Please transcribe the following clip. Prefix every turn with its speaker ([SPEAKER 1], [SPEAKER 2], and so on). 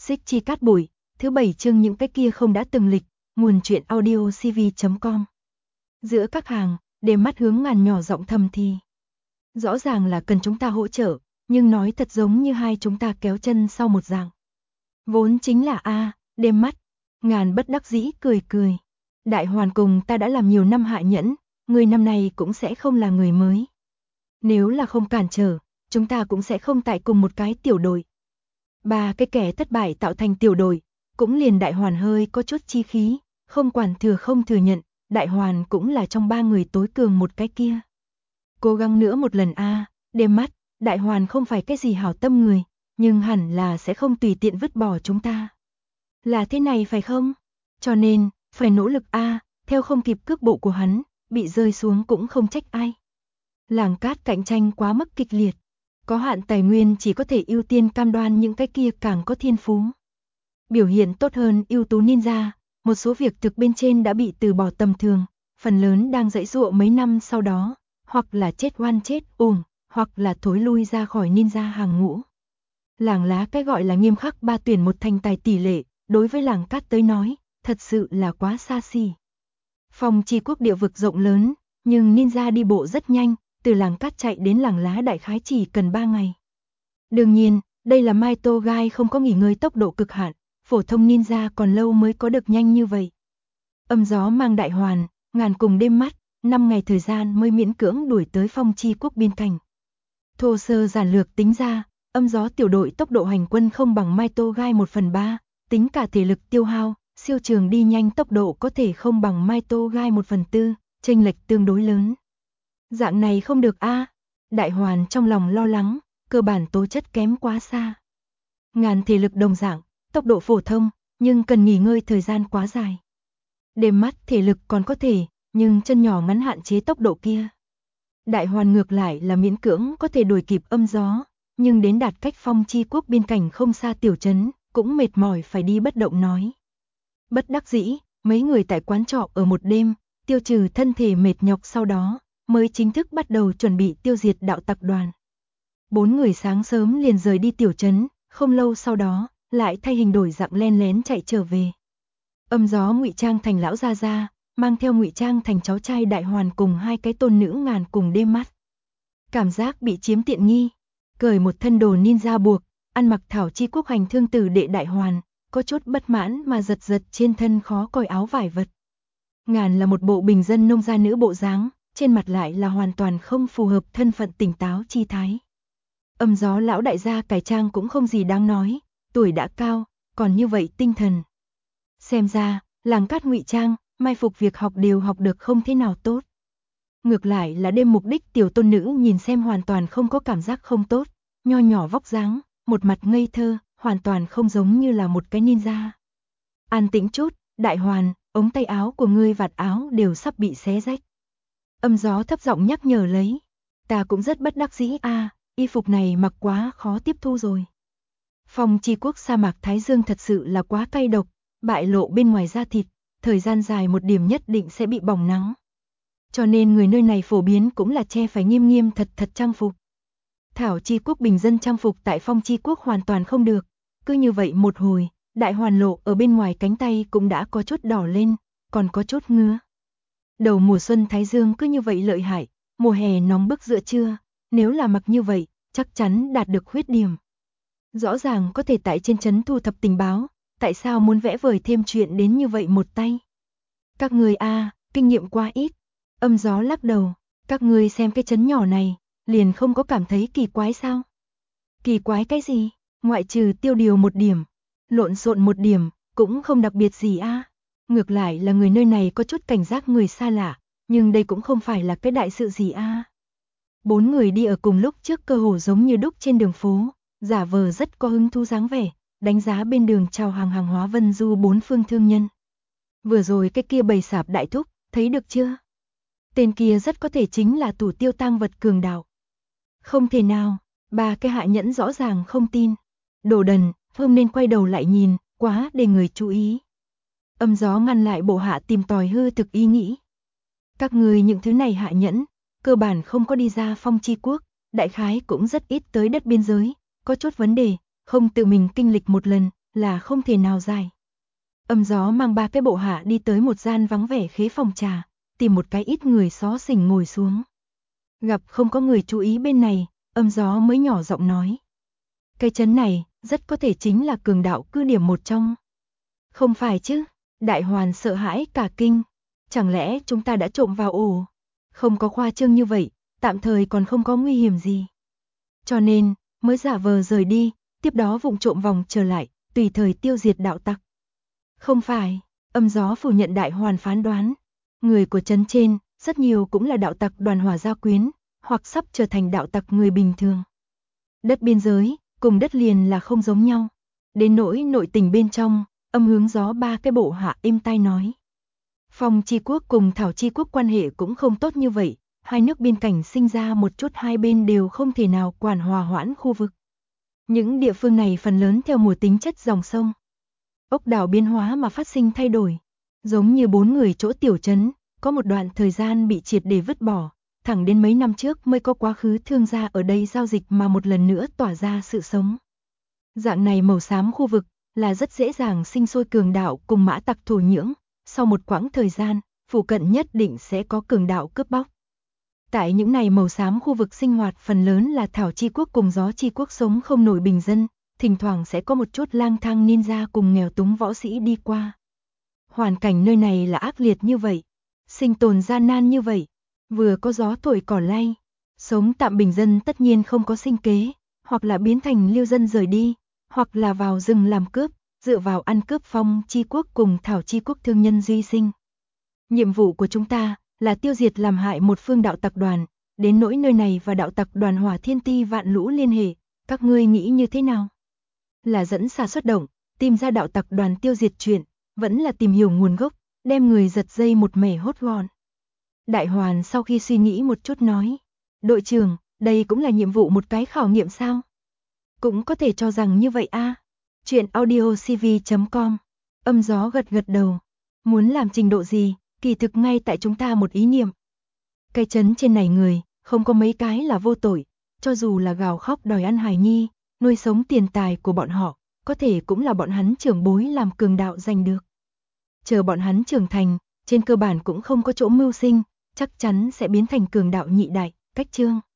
[SPEAKER 1] Xích chi cát bụi, thứ 7 chương những cái kia không đã từng lịch, nguồn truyện audio cv.com. Giữa các hàng, Đêm Mắt hướng Ngàn nhỏ giọng thầm thì. Rõ ràng là cần chúng ta hỗ trợ, nhưng nói thật giống như hai chúng ta kéo chân sau một dạng. Vốn chính là Đêm Mắt. Ngàn bất đắc dĩ cười cười. Đại Hoàn cùng ta đã làm nhiều năm hạ nhẫn, người năm nay cũng sẽ không là người mới. Nếu là không cản trở, chúng ta cũng sẽ không tại cùng một cái tiểu đội. Ba cái kẻ thất bại tạo thành tiểu đội, cũng liền Đại Hoàn hơi có chút chi khí, không quản thừa không thừa nhận, Đại Hoàn cũng là trong ba người tối cường một cái kia. Cố gắng nữa một lần Đêm Mắt, Đại Hoàn không phải cái gì hảo tâm người, nhưng hẳn là sẽ không tùy tiện vứt bỏ chúng ta. Là thế này phải không? Cho nên, phải nỗ lực theo không kịp cước bộ của hắn, bị rơi xuống cũng không trách ai. Làng cát cạnh tranh quá mức kịch liệt. Có hạn tài nguyên chỉ có thể ưu tiên cam đoan những cái kia càng có thiên phú. Biểu hiện tốt hơn ưu tú ninja, một số việc thực bên trên đã bị từ bỏ tầm thường, phần lớn đang giãy giụa mấy năm sau đó, hoặc là chết oan chết uổng, hoặc là thối lui ra khỏi ninja hàng ngũ. Làng lá cái gọi là nghiêm khắc 3 tuyển một thành tài tỷ lệ, đối với làng cát tới nói, thật sự là quá xa xỉ. Phong Chi Quốc địa vực rộng lớn, nhưng ninja đi bộ rất nhanh, từ làng cát chạy đến làng lá đại khái chỉ cần 3 ngày. Đương nhiên, đây là Maito Gai không có nghỉ ngơi tốc độ cực hạn, phổ thông ninja còn lâu mới có được nhanh như vậy. Âm gió mang Đại Hoàn, Ngàn cùng Đêm Mắt, 5 ngày thời gian mới miễn cưỡng đuổi tới Phong Chi Quốc biên cảnh. Thô sơ giản lược tính ra, âm gió tiểu đội tốc độ hành quân không bằng Maito Gai 1/3, tính cả thể lực tiêu hao, siêu trường đi nhanh tốc độ có thể không bằng Maito Gai 1/4, chênh lệch tương đối lớn. Dạng này không được Đại Hoàn trong lòng lo lắng, cơ bản tố chất kém quá xa. Ngàn thể lực đồng dạng, tốc độ phổ thông, nhưng cần nghỉ ngơi thời gian quá dài. Đêm Mắt thể lực còn có thể, nhưng chân nhỏ ngắn hạn chế tốc độ kia. Đại Hoàn ngược lại là miễn cưỡng có thể đuổi kịp âm gió, nhưng đến đạt cách Phong Chi Quốc biên cảnh không xa tiểu trấn, cũng mệt mỏi phải đi bất động nói. Bất đắc dĩ, mấy người tại quán trọ ở một đêm, tiêu trừ thân thể mệt nhọc sau đó, mới chính thức bắt đầu chuẩn bị tiêu diệt đạo tặc đoàn. 4 người sáng sớm liền rời đi tiểu trấn, không lâu sau đó, lại thay hình đổi dạng len lén chạy trở về. Âm gió ngụy trang thành lão gia gia, mang theo ngụy trang thành cháu trai Đại Hoàn cùng hai cái tôn nữ Ngàn cùng Đêm Mắt. Cảm giác bị chiếm tiện nghi, cởi một thân đồ ninja buộc, ăn mặc Thảo Chi Quốc hành thương tử đệ Đại Hoàn, có chút bất mãn mà giật giật trên thân khó coi áo vải vật. Ngàn là một bộ bình dân nông gia nữ bộ dáng, trên mặt lại là hoàn toàn không phù hợp thân phận tỉnh táo chi thái. Âm gió lão đại gia cải trang cũng không gì đáng nói, tuổi đã cao, còn như vậy tinh thần. Xem ra, làng cát ngụy trang, mai phục việc học đều học được không thế nào tốt. Ngược lại là Đêm Mục Đích tiểu tôn nữ nhìn xem hoàn toàn không có cảm giác không tốt, nho nhỏ vóc dáng, một mặt ngây thơ, hoàn toàn không giống như là một cái ninja. An tĩnh chút, Đại Hoàn, ống tay áo của ngươi vạt áo đều sắp bị xé rách. Âm gió thấp giọng nhắc nhở lấy. Ta cũng rất bất đắc dĩ y phục này mặc quá khó tiếp thu rồi. Phong Chi Quốc sa mạc Thái Dương thật sự là quá cay độc, bại lộ bên ngoài da thịt, thời gian dài một điểm nhất định sẽ bị bỏng nắng. Cho nên người nơi này phổ biến cũng là che phải nghiêm nghiêm thật thật trang phục. Thảo Chi Quốc bình dân trang phục tại Phong Chi Quốc hoàn toàn không được, cứ như vậy một hồi, Đại Hoàn lộ ở bên ngoài cánh tay cũng đã có chút đỏ lên, còn có chút ngứa. Đầu mùa xuân Thái Dương cứ như vậy lợi hại, mùa hè nóng bức giữa trưa, nếu là mặc như vậy, chắc chắn đạt được khuyết điểm. Rõ ràng có thể tại trên trấn thu thập tình báo, tại sao muốn vẽ vời thêm chuyện đến như vậy một tay? Các người kinh nghiệm quá ít. Âm gió lắc đầu, các người xem cái trấn nhỏ này, liền không có cảm thấy kỳ quái sao? Kỳ quái cái gì? Ngoại trừ tiêu điều một điểm, lộn xộn một điểm, cũng không đặc biệt gì Ngược lại là người nơi này có chút cảnh giác người xa lạ, nhưng đây cũng không phải là cái đại sự gì 4 người đi ở cùng lúc trước cơ hồ giống như đúc trên đường phố, giả vờ rất có hứng thú dáng vẻ, đánh giá bên đường chào hàng hàng hóa vân du 4 phương thương nhân. Vừa rồi cái kia bầy sạp đại thúc, thấy được chưa? Tên kia rất có thể chính là thủ tiêu tang vật cường đạo. Không thể nào, ba cái hạ nhẫn rõ ràng không tin. Đồ đần, không nên quay đầu lại nhìn, quá để người chú ý. Âm gió ngăn lại bộ hạ tìm tòi hư thực ý nghĩ. Các người những thứ này hạ nhẫn, cơ bản không có đi ra Phong Chi Quốc, đại khái cũng rất ít tới đất biên giới, có chút vấn đề, không tự mình kinh lịch một lần, là không thể nào dài. Âm Gió mang 3 cái bộ hạ đi tới một gian vắng vẻ khế phòng trà, tìm một cái ít người xó xỉnh ngồi xuống. Gặp không có người chú ý bên này, Âm Gió mới nhỏ giọng nói. Cái trấn này, rất có thể chính là cường đạo cứ điểm một trong. Không phải chứ, Đại Hoàn sợ hãi cả kinh. Chẳng lẽ chúng ta đã trộm vào ổ? Không có khoa trương như vậy, tạm thời còn không có nguy hiểm gì. Cho nên, mới giả vờ rời đi, tiếp đó vụng trộm vòng trở lại, tùy thời tiêu diệt đạo tặc. Không phải, Âm Gió phủ nhận Đại Hoàn phán đoán. Người của trấn trên, rất nhiều cũng là đạo tặc Đoàn Hỏa gia quyến, hoặc sắp trở thành đạo tặc người bình thường. Đất biên giới, cùng đất liền là không giống nhau. Đến nỗi nội tình bên trong, Âm Hướng Gió 3 cái bộ hạ êm tai nói. Phong Chi Quốc cùng Thảo Chi Quốc quan hệ cũng không tốt như vậy, hai nước biên cảnh sinh ra một chút hai bên đều không thể nào quản hòa hoãn khu vực. Những địa phương này phần lớn theo mùa tính chất dòng sông. Ốc đảo biến hóa mà phát sinh thay đổi, giống như 4 người chỗ tiểu trấn, có một đoạn thời gian bị triệt để vứt bỏ, thẳng đến mấy năm trước mới có quá khứ thương gia ở đây giao dịch mà một lần nữa tỏa ra sự sống. Dạng này màu xám khu vực là rất dễ dàng sinh sôi cường đạo cùng mã tặc thổ nhưỡng, sau một quãng thời gian, phụ cận nhất định sẽ có cường đạo cướp bóc. Tại những này màu xám khu vực sinh hoạt phần lớn là Thảo Chi Quốc cùng Gió Chi Quốc sống không nổi bình dân, thỉnh thoảng sẽ có một chút lang thang ninja cùng nghèo túng võ sĩ đi qua. Hoàn cảnh nơi này là ác liệt như vậy, sinh tồn gian nan như vậy, vừa có gió thổi cỏ lay, sống tạm bình dân tất nhiên không có sinh kế, hoặc là biến thành lưu dân rời đi, hoặc là vào rừng làm cướp, dựa vào ăn cướp Phong Chi Quốc cùng Thảo Chi Quốc thương nhân duy sinh. Nhiệm vụ của chúng ta là tiêu diệt làm hại một phương đạo tặc đoàn, đến nỗi nơi này và đạo tặc Đoàn Hỏa Thiên Ti vạn lũ liên hệ, các ngươi nghĩ như thế nào? Là dẫn xà xuất động, tìm ra đạo tặc đoàn tiêu diệt chuyện, vẫn là tìm hiểu nguồn gốc, đem người giật dây một mẻ hốt gọn. Đại Hoàn sau khi suy nghĩ một chút nói, đội trưởng, đây cũng là nhiệm vụ một cái khảo nghiệm sao? Cũng có thể cho rằng như vậy a. Chuyện audiocv.com. Âm Gió gật gật đầu. Muốn làm trình độ gì, kỳ thực ngay tại chúng ta một ý niệm. Cái trấn trên này người, không có mấy cái là vô tội, cho dù là gào khóc đòi ăn hài nhi, nuôi sống tiền tài của bọn họ, có thể cũng là bọn hắn trưởng bối làm cường đạo giành được. Chờ bọn hắn trưởng thành, trên cơ bản cũng không có chỗ mưu sinh, chắc chắn sẽ biến thành cường đạo nhị đại, cách chương.